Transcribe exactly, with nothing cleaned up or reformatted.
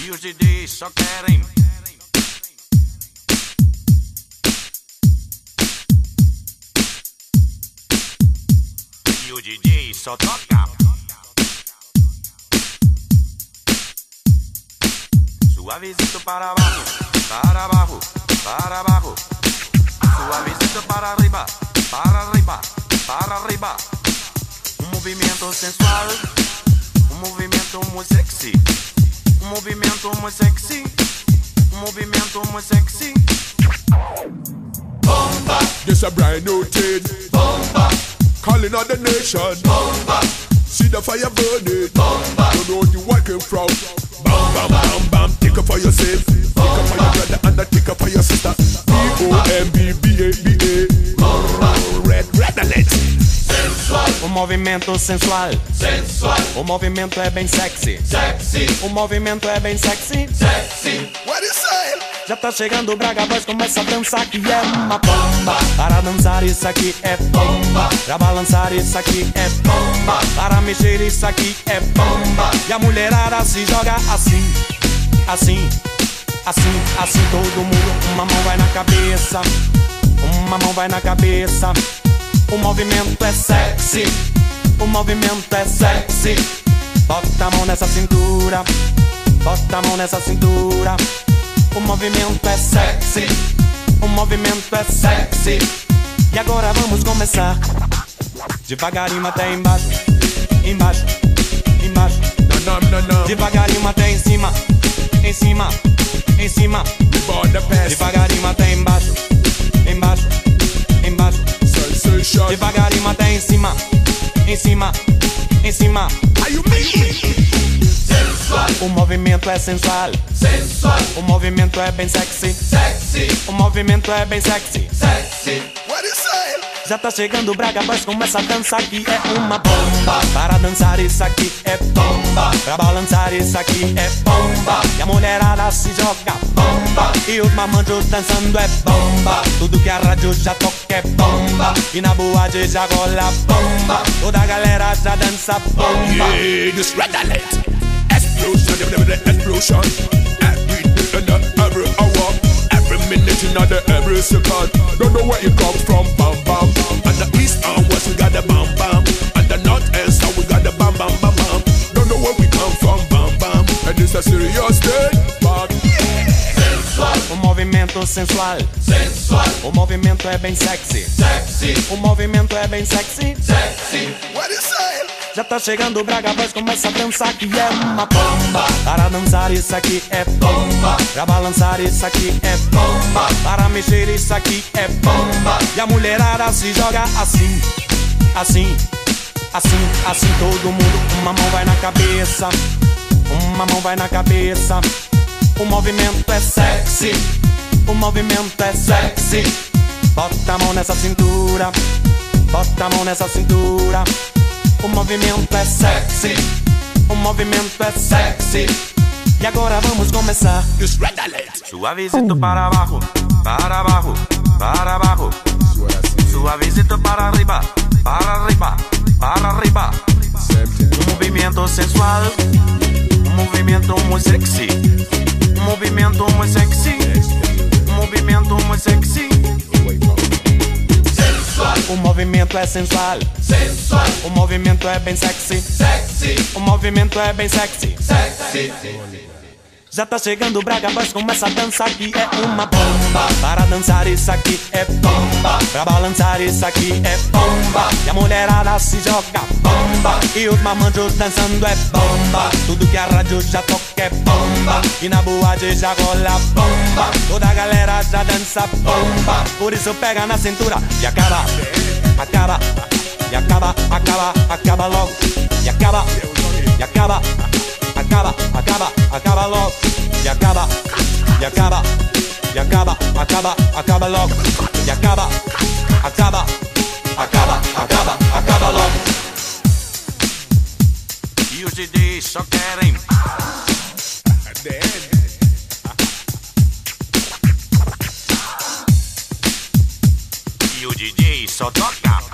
E os D Js só querem. E o D J só toca. Suavecito para abajo, para abajo, para abajo. Suavecito para arriba, para arriba, para arriba. Um movimento sensual, um movimento muito sexy. Um movimento muito sexy, um movimento muito sexy. Bomba, This a brand new thing, bomba, calling on the nation. bomba, See the fire burning, bomba, don't know you working from. Bam, bam, bam, bam, take up for yourself, take up for your brother and a take up for your sister. B O M B B A B A, bomba, red, red alert. sensual, Um movimento sensual, sensual, o movimento é bem sexy. sexy, O movimento é bem sexy. sexy, What is it? Já tá chegando o Braga Boys, começa a dançar que é uma bomba. Para dançar isso aqui é bomba. Pra balançar isso aqui é bomba. Para mexer isso aqui é bomba. E a mulherada se joga assim, assim, assim, assim todo mundo. Uma mão vai na cabeça, uma mão vai na cabeça. O movimento é sexy, o movimento é sexy. Bota a mão nessa cintura, bota a mão nessa cintura. O movimento é sexy, o movimento é sexy. E agora vamos começar devagarinho até embaixo, embaixo, embaixo. No, no, no, no. Devagarinho até em cima, em cima, em cima. We born the best. Devagarinho até embaixo, embaixo, embaixo. Sensation. Devagarinho até em cima, em cima, em cima. Are you me? sensual, O movimento é sensual, sensual, o movimento é bem sexy. sexy, O movimento é bem sexy. sexy, What is it? Já tá chegando o Braga Boys, começa a dançar que é uma bomba. Para dançar isso aqui é bomba. Pra balançar isso aqui é bomba. E a mulherada se joga bomba. E os mamanjos dançando é bomba. Tudo que a rádio já toca é bomba. E na boate já rola bomba. Toda a galera já dança bomba. Yeah, this red alert. Explosion, explosion. Every day and every hour, every minute and every second. Don't know where you come from, bam bam. And the east and west we got the bam bam. And the north and south we got the bam bam bam bam. Don't know where we come from, bam bam. And it's a serious thing, bam. sensual, O movimento sensual, sensual, o movimento é bem sexy. sexy, O movimento é bem sexy. sexy, What is it? Já tá chegando o Braga Boys, começa a dançar que é uma bomba. Para dançar isso aqui é bomba. Pra balançar isso aqui é bomba. Para mexer isso aqui é bomba. E a mulherada se joga assim, assim, assim, assim todo mundo. Uma mão vai na cabeça, uma mão vai na cabeça. O movimento é sexy, o movimento é sexy. Bota a mão nessa cintura, bota a mão nessa cintura. O movimento é sexy, o movimento é sexy. E agora vamos começar. This red alert. Suavecito para abajo, para abajo, para abajo. Suavecito para arriba, para arriba, para arriba. Um movimento sensual, um movimento muito sexy. Um movimento muito sexy, um movimento muito sexy. sensual, O movimento é sensual, sensual, o movimento é bem sexy. sexy, O movimento é bem sexy. sexy, Já tá chegando o Braga Boys, começa a dançar que é uma bomba. Para dançar isso aqui é bomba. Pra balançar isso aqui é bomba. E a mulherada se joga bomba. E os mamanjos dançando é bomba. Tudo que a rádio já toca é bomba. E na boate já rola bomba. Toda a galera já dança bomba. Por isso pega na cintura e acaba, acaba, e acaba, acaba, acaba logo. E acaba, e acaba, acaba, acaba, acaba logo. E acaba, e acaba, e acaba, acaba, acaba logo. E acaba, acaba, acaba, acaba, acaba logo. E os D Js só querem. E o D J só toca.